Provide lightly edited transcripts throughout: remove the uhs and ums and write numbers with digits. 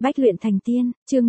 Bách luyện thành tiên, chương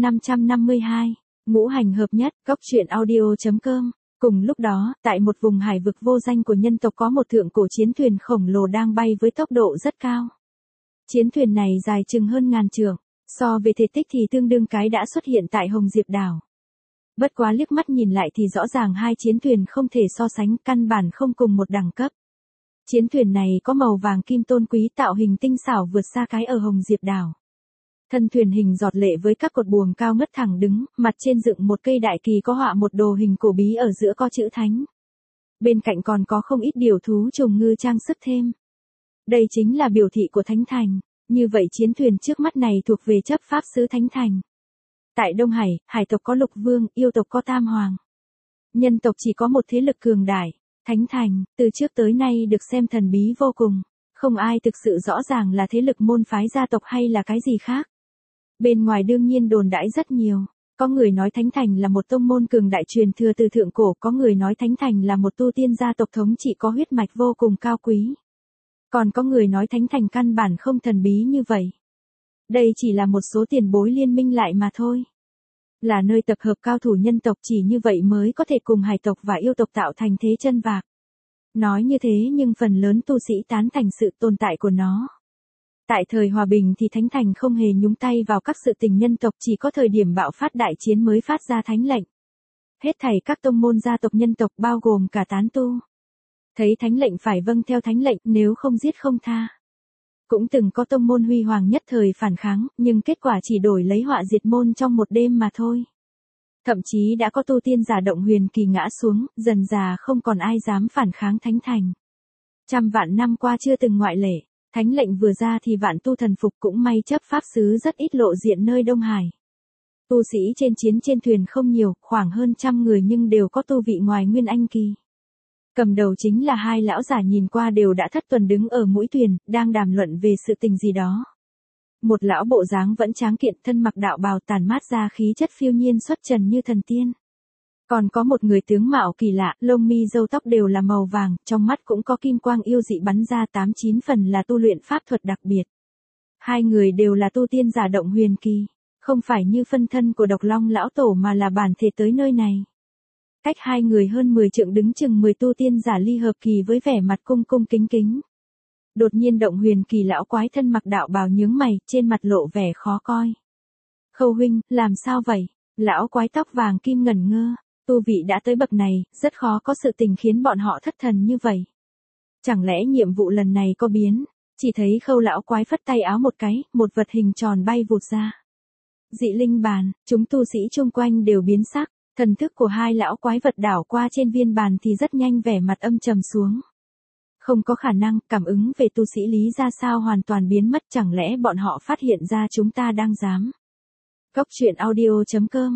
552, ngũ hành hợp nhất, góc truyện audio.com. Cùng lúc đó, tại một vùng hải vực vô danh của nhân tộc có một thượng cổ chiến thuyền khổng lồ đang bay với tốc độ rất cao. Chiến thuyền này dài chừng hơn ngàn trượng, so về thể tích thì tương đương cái đã xuất hiện tại Hồng Diệp đảo. Bất quá liếc mắt nhìn lại thì rõ ràng hai chiến thuyền không thể so sánh, căn bản không cùng một đẳng cấp. Chiến thuyền này có màu vàng kim tôn quý, tạo hình tinh xảo vượt xa cái ở Hồng Diệp đảo. Thân thuyền hình giọt lệ với các cột buồm cao ngất thẳng đứng, mặt trên dựng một cây đại kỳ có họa một đồ hình cổ bí, ở giữa có chữ Thánh. Bên cạnh còn có không ít điều thú trùng ngư trang sức thêm. Đây chính là biểu thị của Thánh Thành. Như vậy chiến thuyền trước mắt này thuộc về chấp pháp sứ Thánh Thành. Tại Đông Hải, hải tộc có Lục Vương, yêu tộc có Tam Hoàng. Nhân tộc chỉ có một thế lực cường đại, Thánh Thành, từ trước tới nay được xem thần bí vô cùng. Không ai thực sự rõ ràng là thế lực môn phái gia tộc hay là cái gì khác. Bên ngoài đương nhiên đồn đãi rất nhiều. Có người nói Thánh Thành là một tông môn cường đại truyền thừa từ thượng cổ, có người nói Thánh Thành là một tu tiên gia tộc thống trị có huyết mạch vô cùng cao quý. Còn có người nói Thánh Thành căn bản không thần bí như vậy. Đây chỉ là một số tiền bối liên minh lại mà thôi. Là nơi tập hợp cao thủ nhân tộc, chỉ như vậy mới có thể cùng hải tộc và yêu tộc tạo thành thế chân vạc. Nói như thế nhưng phần lớn tu sĩ tán thành sự tồn tại của nó. Tại thời hòa bình thì Thánh Thành không hề nhúng tay vào các sự tình nhân tộc, chỉ có thời điểm bạo phát đại chiến mới phát ra thánh lệnh. Hết thảy các tông môn gia tộc nhân tộc bao gồm cả tán tu. Thấy thánh lệnh phải vâng theo thánh lệnh, nếu không giết không tha. Cũng từng có tông môn huy hoàng nhất thời phản kháng, nhưng kết quả chỉ đổi lấy họa diệt môn trong một đêm mà thôi. Thậm chí đã có tu tiên giả động huyền kỳ ngã xuống, dần dà không còn ai dám phản kháng Thánh Thành. Trăm vạn năm qua chưa từng ngoại lệ. Thánh lệnh vừa ra thì vạn tu thần phục, cũng may chấp pháp sứ rất ít lộ diện nơi Đông Hải. Tu sĩ trên thuyền không nhiều, khoảng hơn 100 người nhưng đều có tu vị ngoài Nguyên Anh kỳ. Cầm đầu chính là hai lão giả nhìn qua đều đã thất tuần đứng ở mũi thuyền, đang đàm luận về sự tình gì đó. Một lão bộ dáng vẫn tráng kiện, thân mặc đạo bào tàn mát ra khí chất phiêu nhiên xuất trần như thần tiên. Còn có một người tướng mạo kỳ lạ, lông mi râu tóc đều là màu vàng, trong mắt cũng có kim quang yêu dị bắn ra, 8-9 phần là tu luyện pháp thuật đặc biệt. Hai người đều là tu tiên giả động huyền kỳ, không phải như phân thân của Độc Long lão tổ mà là bản thể tới nơi này. Cách hai người hơn 10 trượng đứng chừng 10 tu tiên giả ly hợp kỳ với vẻ mặt cung cung kính kính. Đột nhiên động huyền kỳ lão quái thân mặc đạo bào nhướng mày, trên mặt lộ vẻ khó coi. Khâu huynh, làm sao vậy? Lão quái tóc vàng kim ngẩn ngơ. Tu vị đã tới bậc này, rất khó có sự tình khiến bọn họ thất thần như vậy. Chẳng lẽ nhiệm vụ lần này có biến? Chỉ thấy Khâu lão quái phất tay áo một cái, một vật hình tròn bay vụt ra. Dị linh bàn, chúng tu sĩ chung quanh đều biến sắc, thần thức của hai lão quái vật đảo qua trên viên bàn thì rất nhanh vẻ mặt âm trầm xuống. Không có khả năng, cảm ứng về tu sĩ Lý ra sao hoàn toàn biến mất, chẳng lẽ bọn họ phát hiện ra chúng ta đang dám. Góc truyện audio.com.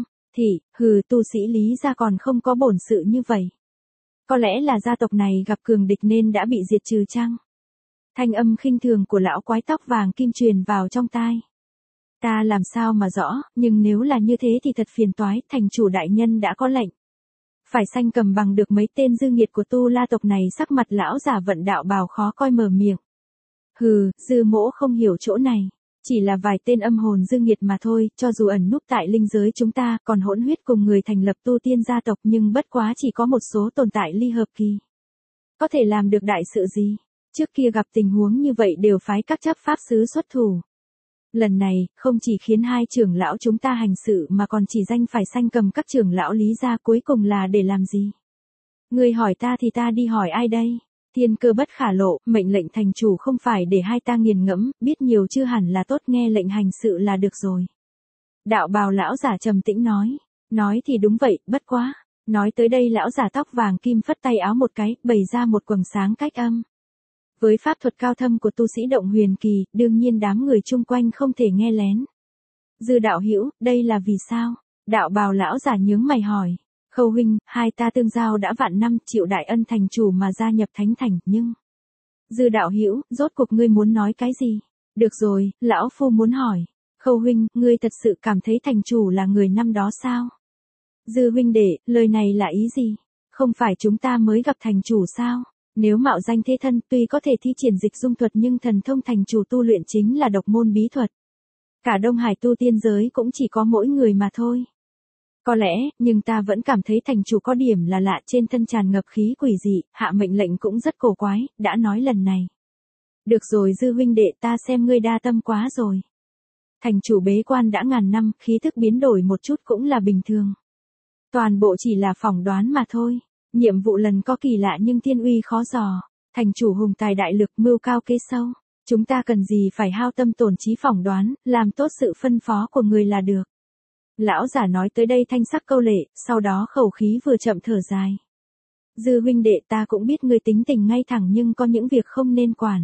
Tu sĩ Lý gia còn không có bổn sự như vậy. Có lẽ là gia tộc này gặp cường địch nên đã bị diệt trừ chăng? Thanh âm khinh thường của lão quái tóc vàng kim truyền vào trong tai. Ta làm sao mà rõ, nhưng nếu là như thế thì thật phiền toái, thành chủ đại nhân đã có lệnh. Phải sanh cầm bằng được mấy tên dư nghiệt của tu la tộc này. Sắc mặt lão giả vận đạo bào khó coi mở miệng. Dư mỗ không hiểu chỗ này. Chỉ là vài tên âm hồn dư nghiệt mà thôi, cho dù ẩn núp tại linh giới chúng ta, còn hỗn huyết cùng người thành lập tu tiên gia tộc, nhưng bất quá chỉ có một số tồn tại ly hợp kỳ. Có thể làm được đại sự gì? Trước kia gặp tình huống như vậy đều phái các chấp pháp sứ xuất thủ. Lần này, không chỉ khiến hai trưởng lão chúng ta hành sự mà còn chỉ danh phải sanh cầm các trưởng lão Lý gia, cuối cùng là để làm gì? Người hỏi ta thì ta đi hỏi ai đây? Thiên cơ bất khả lộ, mệnh lệnh thành chủ không phải để hai ta nghiền ngẫm, biết nhiều chưa hẳn là tốt, nghe lệnh hành sự là được rồi. Đạo bào lão giả trầm tĩnh nói thì đúng vậy, bất quá. Nói tới đây lão giả tóc vàng kim phất tay áo một cái, bày ra một quầng sáng cách âm. Với pháp thuật cao thâm của tu sĩ động huyền kỳ, đương nhiên đám người chung quanh không thể nghe lén. Dư đạo hữu, đây là vì sao? Đạo bào lão giả nhướng mày hỏi. Khâu huynh, hai ta tương giao đã vạn năm, chịu đại ân thành chủ mà gia nhập Thánh Thành, nhưng... Dư đạo hữu, rốt cuộc ngươi muốn nói cái gì? Được rồi, lão phu muốn hỏi. Khâu huynh, ngươi thật sự cảm thấy thành chủ là người năm đó sao? Dư huynh đệ, lời này là ý gì? Không phải chúng ta mới gặp thành chủ sao? Nếu mạo danh thế thân, tuy có thể thi triển dịch dung thuật nhưng thần thông thành chủ tu luyện chính là độc môn bí thuật. Cả Đông Hải tu tiên giới cũng chỉ có mỗi người mà thôi. Có lẽ, nhưng ta vẫn cảm thấy thành chủ có điểm là lạ, trên thân tràn ngập khí quỷ dị, hạ mệnh lệnh cũng rất cổ quái, đã nói lần này. Được rồi Dư huynh đệ, ta xem ngươi đa tâm quá rồi. Thành chủ bế quan đã ngàn năm, khí thức biến đổi một chút cũng là bình thường. Toàn bộ chỉ là phỏng đoán mà thôi. Nhiệm vụ lần có kỳ lạ nhưng thiên uy khó dò. Thành chủ hùng tài đại lực, mưu cao kế sâu. Chúng ta cần gì phải hao tâm tổn trí phỏng đoán, làm tốt sự phân phó của người là được. Lão giả nói tới đây thanh sắc câu lệ, sau đó khẩu khí vừa chậm thở dài. Dư huynh đệ, ta cũng biết ngươi tính tình ngay thẳng nhưng có những việc không nên quản.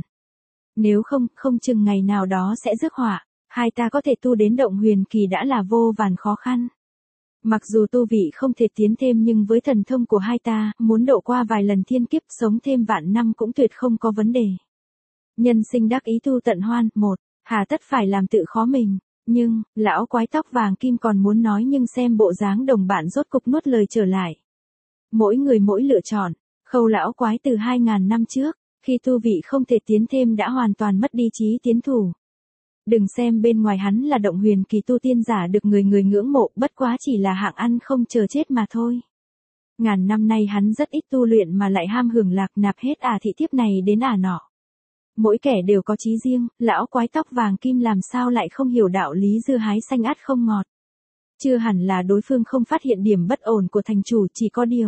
Nếu không, không chừng ngày nào đó sẽ rước họa. Hai ta có thể tu đến động huyền kỳ đã là vô vàn khó khăn. Mặc dù tu vị không thể tiến thêm nhưng với thần thông của hai ta, muốn độ qua vài lần thiên kiếp sống thêm vạn năm cũng tuyệt không có vấn đề. Nhân sinh đắc ý tu tận hoan, một, hà tất phải làm tự khó mình. Nhưng, lão quái tóc vàng kim còn muốn nói nhưng xem bộ dáng đồng bạn rốt cục nuốt lời trở lại. Mỗi người mỗi lựa chọn, Khâu lão quái từ 2000 năm trước, khi tu vị không thể tiến thêm đã hoàn toàn mất đi chí tiến thủ. Đừng xem bên ngoài hắn là động huyền kỳ tu tiên giả được người người ngưỡng mộ, bất quá chỉ là hạng ăn không chờ chết mà thôi. Ngàn năm nay hắn rất ít tu luyện mà lại ham hưởng lạc, nạp hết thị thiếp này đến nọ. Mỗi kẻ đều có chí riêng, lão quái tóc vàng kim làm sao lại không hiểu đạo lý dưa hái xanh át không ngọt. Chưa hẳn là đối phương không phát hiện điểm bất ổn của thành chủ, chỉ có điều.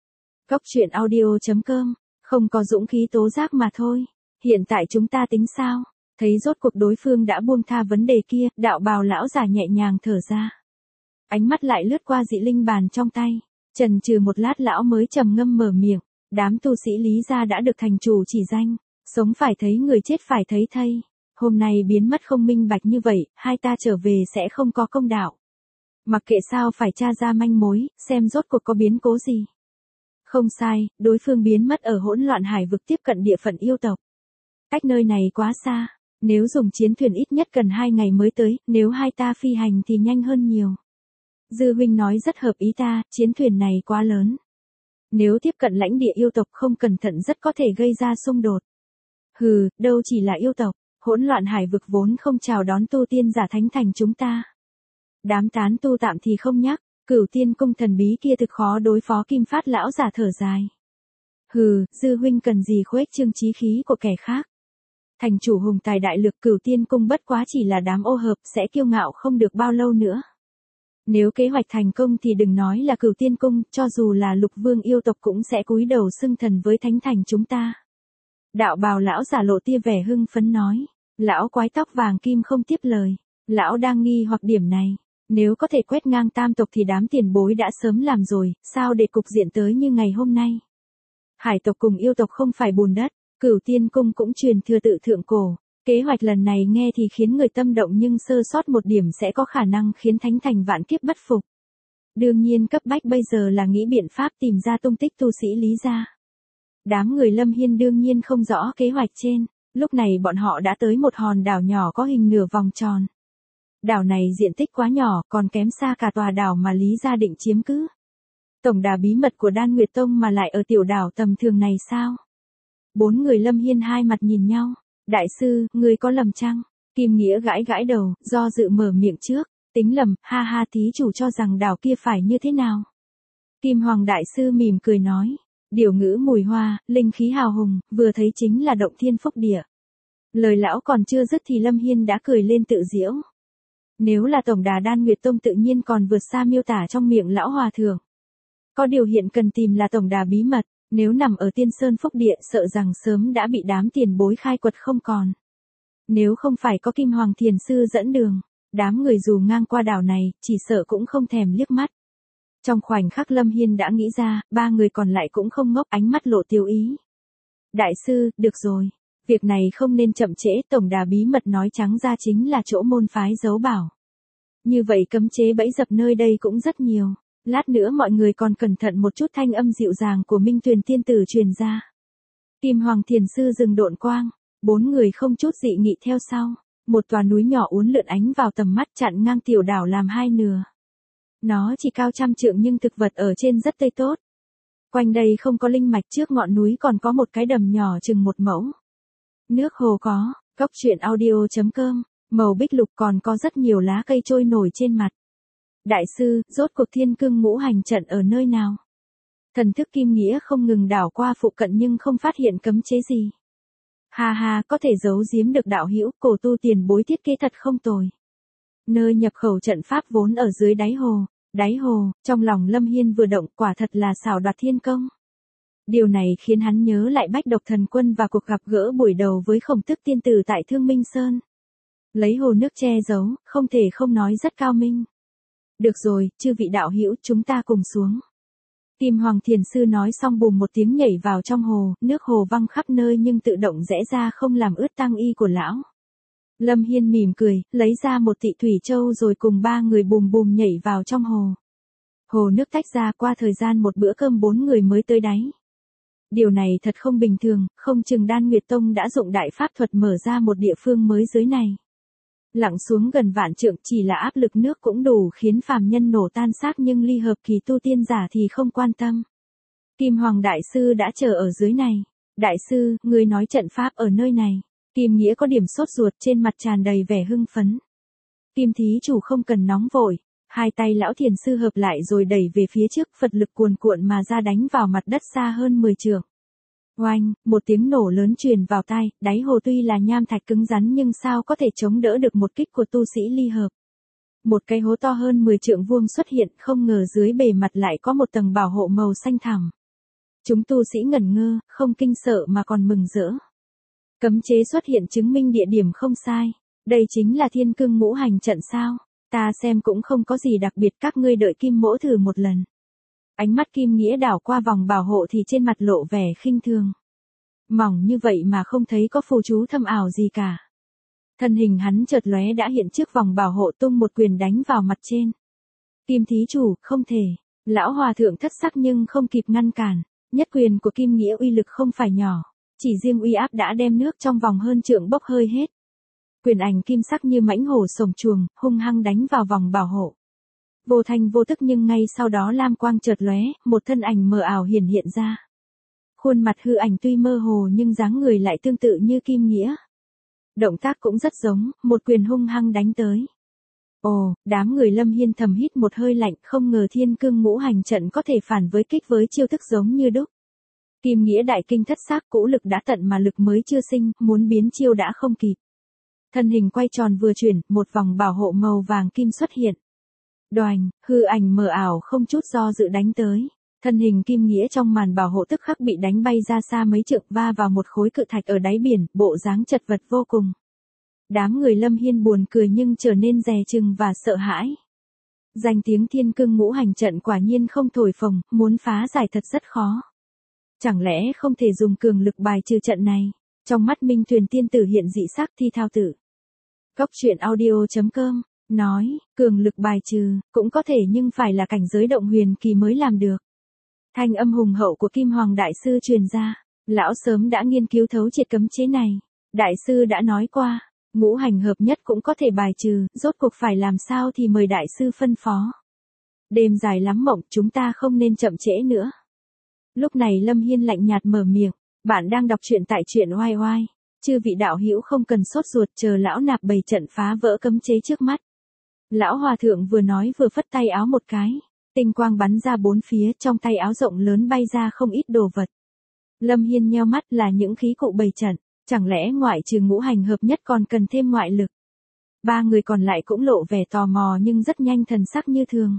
Góc truyện audio.com, không có dũng khí tố giác mà thôi. Hiện tại chúng ta tính sao? Thấy rốt cuộc đối phương đã buông tha vấn đề kia, đạo bào lão già nhẹ nhàng thở ra. Ánh mắt lại lướt qua dị linh bàn trong tay. Chần chừ một lát lão mới trầm ngâm mở miệng. Đám tu sĩ Lý gia đã được thành chủ chỉ danh. Sống phải thấy người, chết phải thấy thây. Hôm nay biến mất không minh bạch như vậy, hai ta trở về sẽ không có công đạo. Mặc kệ sao phải tra ra manh mối, xem rốt cuộc có biến cố gì. Không sai, đối phương biến mất ở hỗn loạn hải vực tiếp cận địa phận yêu tộc. Cách nơi này quá xa, nếu dùng chiến thuyền ít nhất cần 2 ngày mới tới, nếu hai ta phi hành thì nhanh hơn nhiều. Dư huynh nói rất hợp ý ta, chiến thuyền này quá lớn. Nếu tiếp cận lãnh địa yêu tộc không cẩn thận rất có thể gây ra xung đột. Hừ, đâu chỉ là yêu tộc, hỗn loạn hải vực vốn không chào đón tu tiên giả thánh thành chúng ta. Đám tán tu tạm thì không nhắc, Cửu Tiên cung thần bí kia thực khó đối phó. Kim Phát lão giả thở dài. Hừ, Dư huynh cần gì khuếch trương chí khí của kẻ khác. Thành chủ hùng tài đại lực, Cửu Tiên cung bất quá chỉ là đám ô hợp, sẽ kiêu ngạo không được bao lâu nữa. Nếu kế hoạch thành công thì đừng nói là Cửu Tiên cung, cho dù là Lục Vương yêu tộc cũng sẽ cúi đầu xưng thần với thánh thành chúng ta. Đạo bào lão giả lộ tia vẻ hưng phấn nói. Lão quái tóc vàng kim không tiếp lời. Lão đang nghi hoặc điểm này. Nếu có thể quét ngang tam tộc thì đám tiền bối đã sớm làm rồi, sao để cục diện tới như ngày hôm nay. Hải tộc cùng yêu tộc không phải bùn đất, Cửu Tiên cung cũng truyền thừa tự thượng cổ. Kế hoạch lần này nghe thì khiến người tâm động nhưng sơ sót một điểm sẽ có khả năng khiến thánh thành vạn kiếp bất phục. Đương nhiên cấp bách bây giờ là nghĩ biện pháp tìm ra tung tích tu sĩ Lý gia. Đám người Lâm Hiên đương nhiên không rõ kế hoạch trên, lúc này bọn họ đã tới một hòn đảo nhỏ có hình nửa vòng tròn. Đảo này diện tích quá nhỏ, còn kém xa cả tòa đảo mà Lý gia định chiếm cứ. Tổng đà bí mật của Đan Nguyệt Tông mà lại ở tiểu đảo tầm thường này sao? 4 người Lâm Hiên hai mặt nhìn nhau. Đại sư, người có lầm chăng? Kim Nghĩa gãi gãi đầu, do dự mở miệng trước. Tính lầm, ha ha, thí chủ cho rằng đảo kia phải như thế nào? Kim Hoàng đại sư mỉm cười nói. Điều ngữ mùi hoa, linh khí hào hùng, vừa thấy chính là động thiên phúc địa. Lời lão còn chưa dứt thì Lâm Hiên đã cười lên tự giễu. Nếu là tổng đà Đan Nguyệt Tông tự nhiên còn vượt xa miêu tả trong miệng lão hòa thượng. Có điều hiện cần tìm là tổng đà bí mật, nếu nằm ở Tiên Sơn phúc địa sợ rằng sớm đã bị đám tiền bối khai quật không còn. Nếu không phải có Kim Hoàng thiền sư dẫn đường, đám người dù ngang qua đảo này, chỉ sợ cũng không thèm liếc mắt. Trong khoảnh khắc Lâm Hiên đã nghĩ ra, 3 người còn lại cũng không ngốc, ánh mắt lộ tiêu ý. Đại sư, được rồi. Việc này không nên chậm trễ, tổng đà bí mật nói trắng ra chính là chỗ môn phái giấu bảo. Như vậy cấm chế bẫy dập nơi đây cũng rất nhiều. Lát nữa mọi người còn cẩn thận một chút, thanh âm dịu dàng của Minh Tuyền tiên tử truyền ra. Kim Hoàng thiền sư dừng độn quang, 4 người không chút dị nghị theo sau. Một tòa núi nhỏ uốn lượn ánh vào tầm mắt chặn ngang tiểu đảo làm hai nửa. Nó chỉ cao 100 trượng nhưng thực vật ở trên rất tươi tốt. Quanh đây không có linh mạch, trước ngọn núi còn có một cái đầm nhỏ chừng 1 mẫu. Nước hồ có. Góc truyện audio.com Màu bích lục còn có rất nhiều lá cây trôi nổi trên mặt. Đại sư, rốt cuộc thiên cương ngũ hành trận ở nơi nào? Thần thức Kim Nghĩa không ngừng đảo qua phụ cận nhưng không phát hiện cấm chế gì. Ha ha, có thể giấu giếm được đạo hữu, cổ tu tiền bối thiết kế thật không tồi. Nơi nhập khẩu trận pháp vốn ở dưới đáy hồ, trong lòng Lâm Hiên vừa động, quả thật là xảo đoạt thiên công. Điều này khiến hắn nhớ lại Bách Độc Thần Quân và cuộc gặp gỡ buổi đầu với Khổng Tức tiên tử tại Thương Minh Sơn. Lấy hồ nước che giấu, không thể không nói rất cao minh. Được rồi, chư vị đạo hữu, chúng ta cùng xuống. Kim Hoàng Thiền Sư nói xong bùm một tiếng nhảy vào trong hồ, nước hồ văng khắp nơi nhưng tự động rẽ ra không làm ướt tang y của lão. Lâm Hiên mỉm cười, lấy ra một tị thủy châu rồi cùng ba người bùm bùm nhảy vào trong hồ. Hồ nước tách ra, qua thời gian một bữa cơm 4 người mới tới đáy. Điều này thật không bình thường, không chừng Đan Nguyệt Tông đã dụng đại pháp thuật mở ra một địa phương mới dưới này. Lặn xuống gần vạn trượng, chỉ là áp lực nước cũng đủ khiến phàm nhân nổ tan xác, nhưng ly hợp kỳ tu tiên giả thì không quan tâm. Kim Hoàng Đại Sư đã chờ ở dưới này. Đại sư, người nói trận pháp ở nơi này. Kim Nghĩa có điểm sốt ruột, trên mặt tràn đầy vẻ hưng phấn. Kim thí chủ không cần nóng vội. Hai tay lão thiền sư hợp lại rồi đẩy về phía trước, Phật lực cuồn cuộn mà ra đánh vào mặt đất xa hơn 10 trượng. Oanh, một tiếng nổ lớn truyền vào tai, đáy hồ tuy là nham thạch cứng rắn nhưng sao có thể chống đỡ được một kích của tu sĩ ly hợp. Một cái hố to hơn 10 trượng vuông xuất hiện, không ngờ dưới bề mặt lại có một tầng bảo hộ màu xanh thẳm. Chúng tu sĩ ngẩn ngơ, không kinh sợ mà còn mừng rỡ. Cấm chế xuất hiện chứng minh địa điểm không sai. Đây chính là thiên cương ngũ hành trận sao? Ta xem cũng không có gì đặc biệt, các ngươi đợi Kim mỗ thử một lần. Ánh mắt Kim Nghĩa đảo qua vòng bảo hộ thì trên mặt lộ vẻ khinh thường. Mỏng như vậy mà không thấy có phù chú thâm ảo gì cả. Thân hình hắn chợt lóe đã hiện trước vòng bảo hộ, tung một quyền đánh vào mặt trên. Kim thí chủ, không thể. Lão hòa thượng thất sắc nhưng không kịp ngăn cản. Nhất quyền của Kim Nghĩa uy lực không phải nhỏ. Chỉ riêng uy áp đã đem nước trong vòng hơn trượng bốc hơi hết. Quyền ảnh kim sắc như mãnh hổ sổng chuồng, hung hăng đánh vào vòng bảo hộ. Vô thanh vô tức nhưng ngay sau đó lam quang chợt lóe, một thân ảnh mờ ảo hiện ra. Khuôn mặt hư ảnh tuy mơ hồ nhưng dáng người lại tương tự như Kim Nghĩa. Động tác cũng rất giống, một quyền hung hăng đánh tới. Ồ, đám người Lâm Hiên thầm hít một hơi lạnh, không ngờ thiên cương ngũ hành trận có thể phản với kích với chiêu thức giống như đúc. Kim Nghĩa đại kinh thất xác, cũ lực đã tận mà lực mới chưa sinh, muốn biến chiêu đã không kịp. Thân hình quay tròn vừa chuyển, một vòng bảo hộ màu vàng kim xuất hiện. Đoành, hư ảnh mờ ảo không chút do dự đánh tới. Thân hình Kim Nghĩa trong màn bảo hộ tức khắc bị đánh bay ra xa mấy trượng, va vào một khối cự thạch ở đáy biển, bộ dáng chật vật vô cùng. Đám người Lâm Hiên buồn cười nhưng trở nên dè chừng và sợ hãi. Danh tiếng thiên cương ngũ hành trận quả nhiên không thổi phồng, muốn phá giải thật rất khó. Chẳng lẽ không thể dùng cường lực bài trừ trận này? Trong mắt Minh Tuyền tiên tử hiện dị sắc thi thao tử. Cốc truyện audio.com nói, cường lực bài trừ, cũng có thể nhưng phải là cảnh giới động huyền kỳ mới làm được. Thanh âm hùng hậu của Kim Hoàng Đại Sư truyền ra, lão sớm đã nghiên cứu thấu triệt cấm chế này. Đại Sư đã nói qua, ngũ hành hợp nhất cũng có thể bài trừ, rốt cuộc phải làm sao thì mời Đại Sư phân phó. Đêm dài lắm mộng, chúng ta không nên chậm trễ nữa. Lúc này Lâm Hiên lạnh nhạt mở miệng, bạn đang đọc truyện tại truyện oai oai. Chư vị đạo hữu không cần sốt ruột, chờ lão nạp bày trận phá vỡ cấm chế trước mắt. Lão hòa thượng vừa nói vừa phất tay áo một cái. Tinh quang bắn ra bốn phía, trong tay áo rộng lớn bay ra không ít đồ vật. Lâm Hiên nheo mắt, là những khí cụ bày trận, chẳng lẽ ngoại trừ ngũ hành hợp nhất còn cần thêm ngoại lực. Ba người còn lại cũng lộ vẻ tò mò nhưng rất nhanh thần sắc như thường.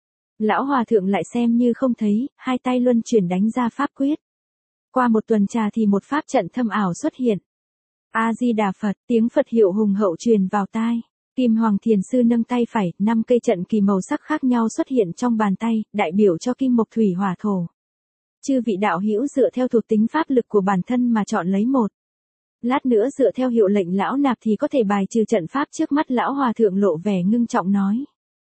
Lão hòa thượng lại xem như không thấy, hai tay luân chuyển đánh ra pháp quyết. Qua một tuần trà thì một pháp trận thâm ảo xuất hiện. A-di-đà Phật, tiếng Phật hiệu hùng hậu truyền vào tai. Kim Hoàng Thiền Sư nâng tay phải, 5 cây trận kỳ màu sắc khác nhau xuất hiện trong bàn tay, đại biểu cho kim mộc thủy hỏa thổ. Chư vị đạo hữu dựa theo thuộc tính pháp lực của bản thân mà chọn lấy một. Lát nữa dựa theo hiệu lệnh lão nạp thì có thể bài trừ trận pháp trước mắt. Lão hòa thượng lộ vẻ ngưng trọng nói.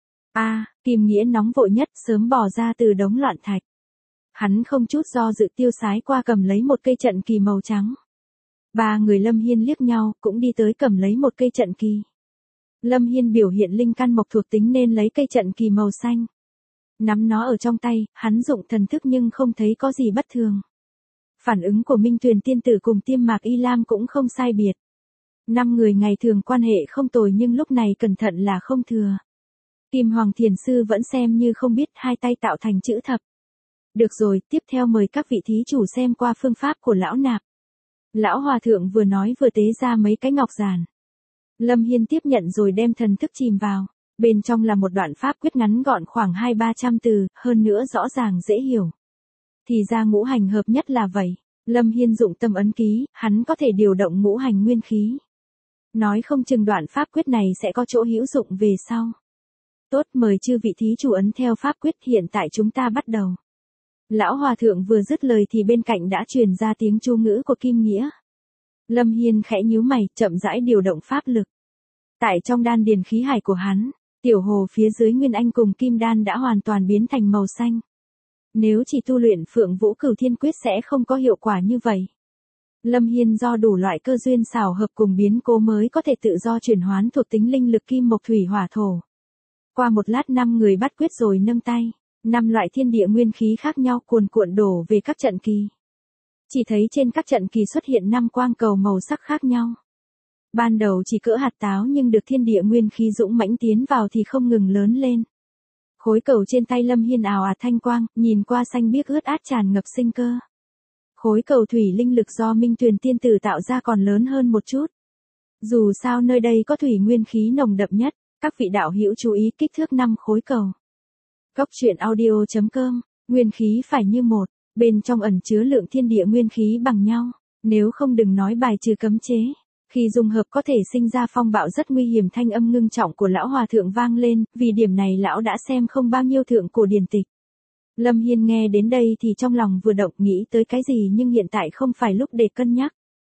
Kim Nghĩa nóng vội nhất, sớm bò ra từ đống loạn thạch. Hắn không chút do dự tiêu sái qua cầm lấy một cây trận kỳ màu trắng. Ba người Lâm Hiên liếc nhau, cũng đi tới cầm lấy một cây trận kỳ. Lâm Hiên biểu hiện linh căn mộc thuộc tính nên lấy cây trận kỳ màu xanh. Nắm nó ở trong tay, hắn dụng thần thức nhưng không thấy có gì bất thường. Phản ứng của Minh Tuyền tiên tử cùng Tiêm Mạc Y Lam cũng không sai biệt. 5 người ngày thường quan hệ không tồi nhưng lúc này cẩn thận là không thừa. Kim Hoàng Thiền Sư vẫn xem như không biết, hai tay tạo thành chữ thập. Được rồi, tiếp theo mời các vị thí chủ xem qua phương pháp của lão nạp. Lão hòa thượng vừa nói vừa tế ra mấy cái ngọc giản. Lâm Hiên tiếp nhận rồi đem thần thức chìm vào. Bên trong là một đoạn pháp quyết ngắn gọn khoảng 200-300 từ, hơn nữa rõ ràng dễ hiểu. Thì ra ngũ hành hợp nhất là vậy. Lâm Hiên dụng tâm ấn ký, hắn có thể điều động ngũ hành nguyên khí. Nói không chừng đoạn pháp quyết này sẽ có chỗ hữu dụng về sau. Tốt, mời chư vị thí chủ ấn theo pháp quyết, hiện tại chúng ta bắt đầu. Lão hòa thượng vừa dứt lời thì bên cạnh đã truyền ra tiếng chú ngữ của Kim Nghĩa. Lâm Hiên khẽ nhíu mày, chậm rãi điều động pháp lực. Tại trong đan điền khí hải của hắn, tiểu hồ phía dưới Nguyên Anh cùng Kim Đan đã hoàn toàn biến thành màu xanh. Nếu chỉ tu luyện Phượng Vũ Cửu Thiên Quyết sẽ không có hiệu quả như vậy. Lâm Hiên do đủ loại cơ duyên xảo hợp cùng biến cố mới có thể tự do chuyển hoán thuộc tính linh lực kim mộc thủy hỏa thổ. Qua một lát 5 người bắt quyết rồi nâng tay, 5 loại thiên địa nguyên khí khác nhau cuồn cuộn đổ về các trận kỳ. Chỉ thấy trên các trận kỳ xuất hiện 5 quang cầu màu sắc khác nhau. Ban đầu chỉ cỡ hạt táo nhưng được thiên địa nguyên khí dũng mãnh tiến vào thì không ngừng lớn lên. Khối cầu trên tay Lâm Hiên ào ạt thanh quang, nhìn qua xanh biếc ướt át tràn ngập sinh cơ. Khối cầu thủy linh lực do Minh Tuyền tiên tử tạo ra còn lớn hơn một chút. Dù sao nơi đây có thủy nguyên khí nồng đậm nhất, các vị đạo hữu chú ý kích thước 5 khối cầu. Góc truyện audio.com, nguyên khí phải như một, bên trong ẩn chứa lượng thiên địa nguyên khí bằng nhau, nếu không đừng nói bài trừ cấm chế. Khi dung hợp có thể sinh ra phong bạo rất nguy hiểm, thanh âm ngưng trọng của lão hòa thượng vang lên, vì điểm này lão đã xem không bao nhiêu thượng cổ điển tịch. Lâm Hiên nghe đến đây thì trong lòng vừa động, nghĩ tới cái gì nhưng hiện tại không phải lúc để cân nhắc.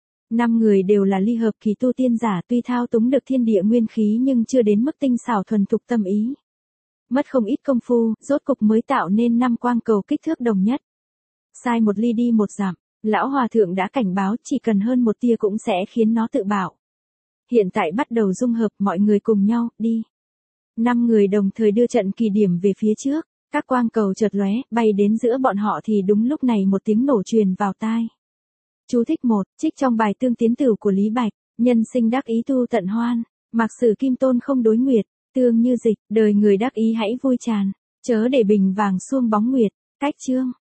5 người đều là ly hợp kỳ tu tiên giả, tuy thao túng được thiên địa nguyên khí nhưng chưa đến mức tinh xảo thuần thục tâm ý. Mất không ít công phu, rốt cục mới tạo nên 5 quang cầu kích thước đồng nhất. Sai một ly đi một dặm, lão hòa thượng đã cảnh báo chỉ cần hơn một tia cũng sẽ khiến nó tự bạo. Hiện tại bắt đầu dung hợp, mọi người cùng nhau, đi. 5 người đồng thời đưa trận kỳ điểm về phía trước, các quang cầu chợt lóe, bay đến giữa bọn họ thì đúng lúc này một tiếng nổ truyền vào tai. Chú thích 1, trích trong bài Tương Tiến Tửu của Lý Bạch, nhân sinh đắc ý tu tận hoan, mặc sử kim tôn không đối nguyệt, tương như dịch, đời người đắc ý hãy vui tràn, chớ để bình vàng xuông bóng nguyệt, cách chương.